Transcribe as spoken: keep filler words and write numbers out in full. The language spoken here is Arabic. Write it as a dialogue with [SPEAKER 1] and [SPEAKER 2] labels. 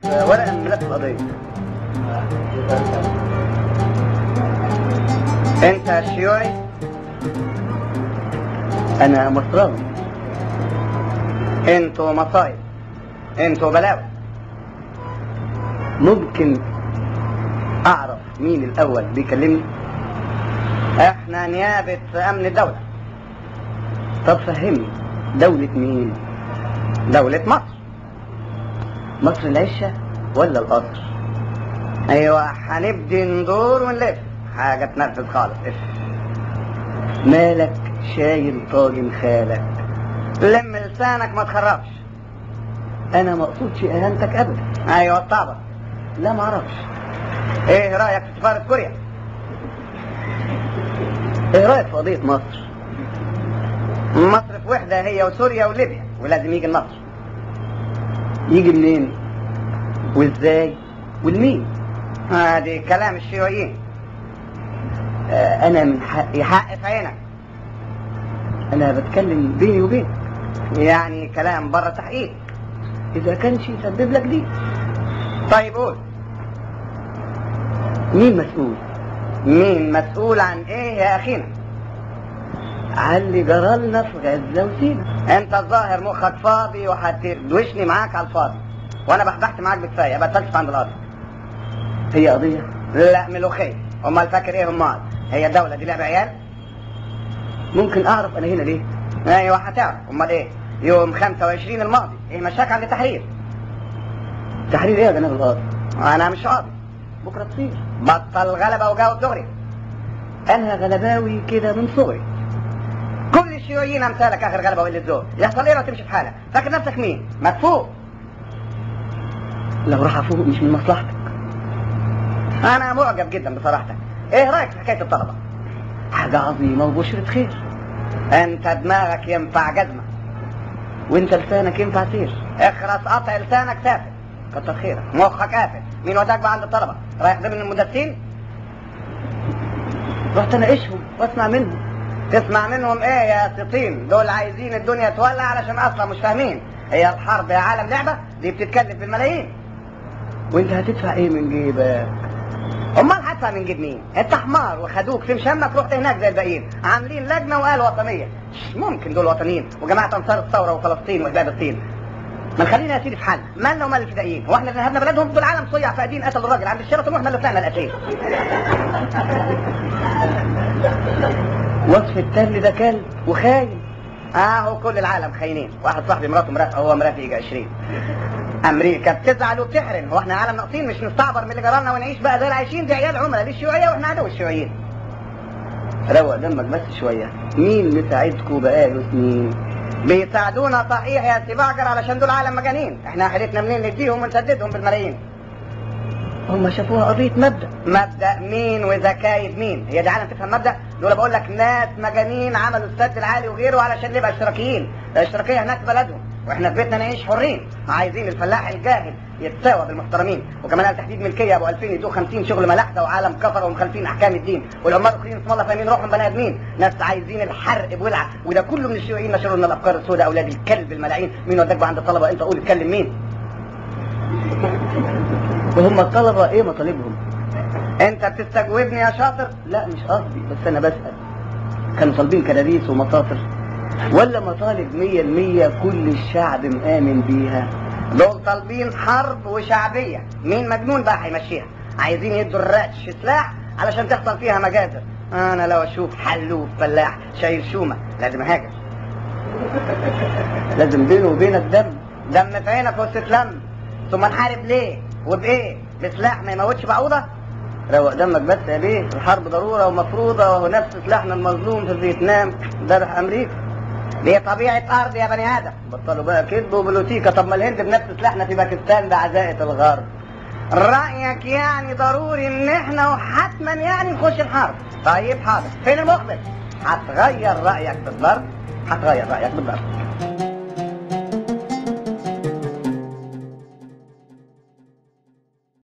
[SPEAKER 1] ورقه من ملف القضيه. انت شيوعي؟ انا مصراوي. انتوا مصايب، انتوا بلاوي. ممكن اعرف مين الاول بيكلمني؟ احنا نيابه امن الدوله. طب فهمني، دولة مين؟ دولة مصر. مصر العشة ولا القصر؟ ايوه هنبدي ندور ونلف حاجة تنرفز خالص. اف مالك شايل طاجن خالك؟ لم لسانك ما تخربش. انا ما اقصدش اهانتك ابدا. ايوه طبعا. لا ما اعرفش. ايه رايك في سفارة كوريا؟ ايه رايك في قضية مصر؟ مصر في وحدة هي وسوريا وليبيا، ولازم يجي لمصر. يجي منين؟ وازاي؟ والمين؟ ادي آه كلام الشيوعيين. آه انا من حقي حق في عينك. انا بتكلم بيني وبينك، يعني كلام بره تحقيق اذا كانش يسبب لك دي. طيب قول، مين مسؤول؟ مين مسؤول عن ايه يا اخينا؟ على اللي جرالنا في غزة وسينا. انت الظاهر مخك فاضي وهتدوشني معاك على الفاضي، وانا بحبحت معاك بكفايه، ابقى تفلسف عند القاضي. هي قضيه؟ لا ملوخيه. امال فاكر ايه؟ امال هي الدوله دي لعبه عيال؟ ممكن اعرف انا هنا ليه؟ ايوه هتعرف. امال ايه؟ يوم خمسة وعشرين الماضي ايه مشاك عند التحرير؟ تحرير ايه يا جناب القاضي؟ انا مش قاضي. بكره تصير. بطل غلبه وجاوب دغري. انا غلباوي كده من صغري. كل الشيوعيين امثالك اخر غلبه وقله ذوق. يحصل ايه لو تمشي في حالك؟ فاكر نفسك مين؟ مدفوق. لو راح افوق مش من مصلحتك. انا معجب جدا بصراحتك. ايه رايك في حكايه الطلبه؟ حاجه عظيمه وبشرة خير. انت دماغك ينفع جزمه، وانت لسانك ينفع سير. اخرس قطع لسانك سافل. كتر خيرك. مخك قافل. مين وداك بقى عند الطلبه؟ رايح ضمن المدرسين؟ رحت اناقشهم واسمع منهم. تسمع منهم ايه يا سطين؟ دول عايزين الدنيا تولع علشان اصلا مش فاهمين. هي الحرب يا عالم لعبه؟ دي بتتكلف بالملايين. وانت هتدفع ايه من جيبك؟ امال هدفع من جيب مين؟ انت حمار وخدوك في مشمك رحت هناك زي الباقيين. عاملين لجنه وقال وطنيه. مش ممكن دول وطنيين وجماعه انصار الثوره وفلسطين واحباب الطين. ما نخلينا يا سيدي في حالنا. مالنا ومال الفدائيين؟ هو احنا اللي نهبنا بلدهم؟ دول عالم صيع فاقدين قتلوا الراجل عند الشيراتون واحنا اللي طلعنا الاسير. وصف التل ده كلب وخاين. اهو كل العالم خاينين. واحد صاحبي مراته مرافقه هو مرافق يجي عشرين. امريكا بتزعل وبتحرم. هو احنا عالم ناقصين مش نستعبر من اللي جرالنا ونعيش بقى زي العايشين؟ دي عيال عملاء للشيوعيه واحنا عدو الشيوعيين. روق دمك بس شويه. مين مساعدكوا بقاله سنين؟ بيساعدونا صحيح يا سي بعجر علشان دول عالم مجانين. احنا حيلتنا منين نديهم ونسددهم بالملايين؟ هم شافوها قضيه مبدا. مبدا مين وزكايد مين؟ هي دي عالم تفهم مبدا؟ دول بقول لك ناس مجانين عملوا السد العالي وغيره علشان نبقى اشتراكيين. الاشتراكيه هناك في بلدهم واحنا في بيتنا نعيش حرين. عايزين الفلاح الجاهل يتساوى بالمحترمين. وكمان قال تحديد ملكيه ابو ألفين يدوه خمسين شغل ملاحده وعالم كفر ومخالفين احكام الدين. والعمال الاخرين اسم الله فاهمين روحهم بني ادمين. ناس عايزين الحرق بولعه. وده كله من الشيوعيين نشروا لنا الافكار السوداء. اولاد الكلب الملاعين. مين وداك بقى عند الطلبه؟ انت قول اتكلم مين؟ وهم الطلبه ايه مطالبهم؟ انت بتستجوبني يا شاطر؟ لا مش قصدي، بس انا بسال. كانوا طالبين كراريس ومطاطر ولا مطالب مية المية كل الشعب مآمن بيها؟ دول طالبين حرب وشعبيه. مين مجنون بقى هيمشيها؟ عايزين يدوا الراتش سلاح علشان تحصل فيها مجازر. انا لو اشوف حلوف فلاح شايل شومه لازم اهاجر. لازم بينه وبينك دم. دم في عينك واستسلام. ثم نحارب ليه؟ وبايه؟ بسلاح ما يموتش بعوضه؟ روق دمك بس يا بيه. الحرب ضروره ومفروضه، وهو نفس سلاحنا المظلوم في فيتنام ذبح امريكا. دي طبيعه ارض يا بني ادم. بطلوا بقى كذب وبلوتيكا. طب ما الهند بنفس سلاحنا في باكستان بعزائه الغرب. رايك يعني ضروري ان احنا وحتما يعني نخش الحرب؟ طيب حاضر. فين المخبر؟ هتغير رايك بالضرب؟ هتغير رايك بالضرب.